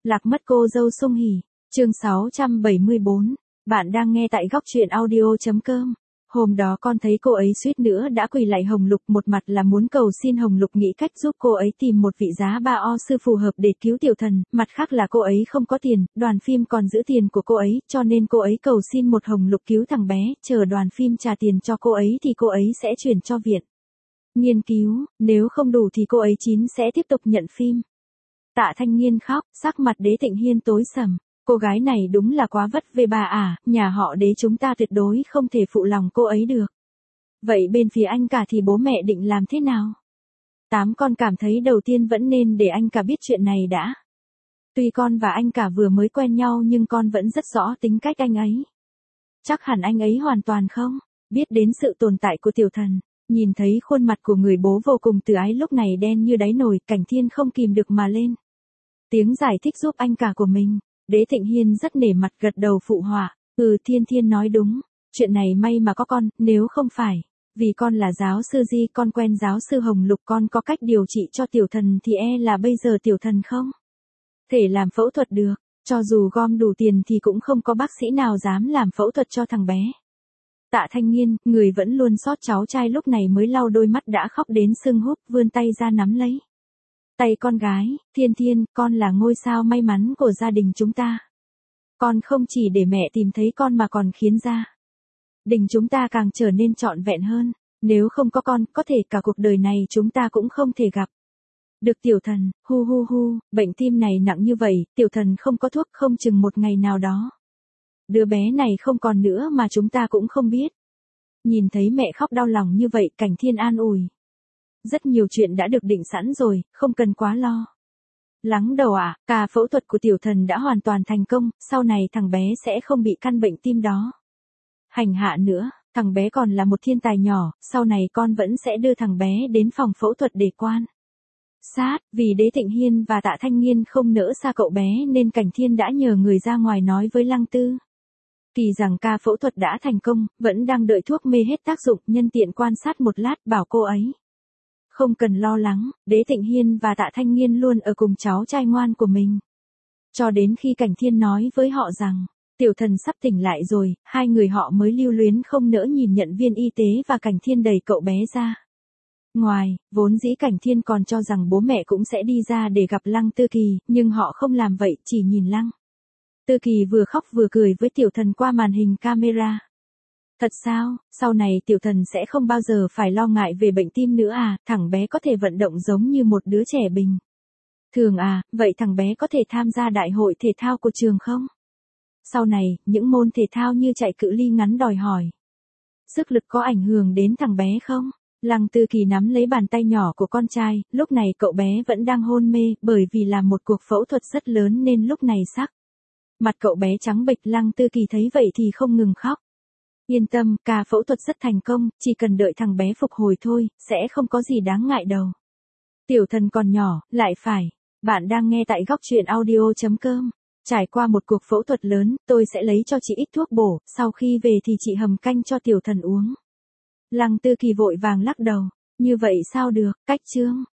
Lạc mất cô dâu Sung Hỉ. Chương 674. Bạn đang nghe tại góc truyện audio.com. Hôm đó con thấy cô ấy suýt nữa đã quỳ lạy Hồng Lục, một mặt là muốn cầu xin Hồng Lục nghĩ cách giúp cô ấy tìm một vị giá ba o sư phù hợp để cứu tiểu thần, mặt khác là cô ấy không có tiền, đoàn phim còn giữ tiền của cô ấy, cho nên cô ấy cầu xin một Hồng Lục cứu thằng bé, chờ đoàn phim trả tiền cho cô ấy thì cô ấy sẽ chuyển cho viện nghiên cứu, nếu không đủ thì cô ấy sẽ tiếp tục nhận phim. Tạ Thanh Nghiên khóc, sắc mặt Đế Thịnh Hiên tối sầm. Cô gái này đúng là quá vất về bà à, nhà họ Đế chúng ta tuyệt đối không thể phụ lòng cô ấy được. Vậy bên phía anh cả thì bố mẹ định làm thế nào? Con cảm thấy đầu tiên vẫn nên để anh cả biết chuyện này đã. Tuy con và anh cả vừa mới quen nhau nhưng con vẫn rất rõ tính cách anh ấy. Chắc hẳn anh ấy hoàn toàn không biết đến sự tồn tại của tiểu thần. Nhìn thấy khuôn mặt của người bố vô cùng từ ái lúc này đen như đáy nồi, Cảnh Thiên không kìm được mà lên tiếng giải thích giúp anh cả của mình. Đế Thịnh Hiên rất nể mặt gật đầu phụ họa. Thiên nói đúng. Chuyện này may mà có con, nếu không phải vì con là giáo sư Di, con quen giáo sư Hồng Lục, con có cách điều trị cho tiểu thần thì là bây giờ tiểu thần không thể làm phẫu thuật được. Cho dù gom đủ tiền thì cũng không có bác sĩ nào dám làm phẫu thuật cho thằng bé. Tạ Thanh Nghiên, người vẫn luôn xót cháu trai lúc này mới lau đôi mắt đã khóc đến sưng húp, vươn tay ra nắm lấy tay con gái. Thiên, con là ngôi sao may mắn của gia đình chúng ta. Con không chỉ để mẹ tìm thấy con mà còn khiến gia đình chúng ta càng trở nên trọn vẹn hơn. Nếu không có con, có thể cả cuộc đời này chúng ta cũng không thể gặp được tiểu thần. Bệnh tim này nặng như vậy, tiểu thần không có thuốc, không chừng một ngày nào đó đứa bé này không còn nữa mà chúng ta cũng không biết. Nhìn thấy mẹ khóc đau lòng như vậy, Cảnh Thiên an ủi. Rất nhiều chuyện đã được định sẵn rồi, không cần quá lo lắng đầu ạ. Ca phẫu thuật của tiểu thần đã hoàn toàn thành công, sau này thằng bé sẽ không bị căn bệnh tim đó hành hạ nữa. Thằng bé còn là một thiên tài nhỏ, sau này con vẫn sẽ đưa thằng bé đến phòng phẫu thuật để quan sát. Vì Đế Thịnh Hiên và Tạ Thanh Nghiên không nỡ xa cậu bé nên Cảnh Thiên đã nhờ người ra ngoài nói với Lăng Tư Kỳ rằng ca phẫu thuật đã thành công, vẫn đang đợi thuốc mê hết tác dụng, nhân tiện quan sát một lát, bảo cô ấy không cần lo lắng. Đế Thịnh Hiên và Tạ Thanh Nghiên luôn ở cùng cháu trai ngoan của mình. Cho đến khi Cảnh Thiên nói với họ rằng tiểu thần sắp tỉnh lại rồi, hai người họ mới lưu luyến không nỡ nhìn nhận viên y tế và Cảnh Thiên đẩy cậu bé ra ngoài. Vốn dĩ Cảnh Thiên còn cho rằng bố mẹ cũng sẽ đi ra để gặp Lăng Tư Kỳ, nhưng họ không làm vậy, chỉ nhìn Lăng Tư Kỳ vừa khóc vừa cười với tiểu thần qua màn hình camera. Thật sao, sau này tiểu thần sẽ không bao giờ phải lo ngại về bệnh tim nữa à, thằng bé có thể vận động giống như một đứa trẻ bình thường à, vậy thằng bé có thể tham gia đại hội thể thao của trường không? Sau này, những môn thể thao như chạy cự ly ngắn đòi hỏi sức lực có ảnh hưởng đến thằng bé không? Lăng Tư Kỳ nắm lấy bàn tay nhỏ của con trai, lúc này cậu bé vẫn đang hôn mê, bởi vì làm một cuộc phẫu thuật rất lớn nên lúc này sắc mặt cậu bé trắng bệch. Lăng Tư Kỳ thấy vậy thì không ngừng khóc. Yên tâm, ca phẫu thuật rất thành công, chỉ cần đợi thằng bé phục hồi thôi, sẽ không có gì đáng ngại đâu. Tiểu thần còn nhỏ, lại phải. Bạn đang nghe tại góc truyện audio.com. Trải qua một cuộc phẫu thuật lớn, tôi sẽ lấy cho chị ít thuốc bổ, sau khi về thì chị hầm canh cho tiểu thần uống. Lăng Tư Kỳ vội vàng lắc đầu. Như vậy sao được, cách chương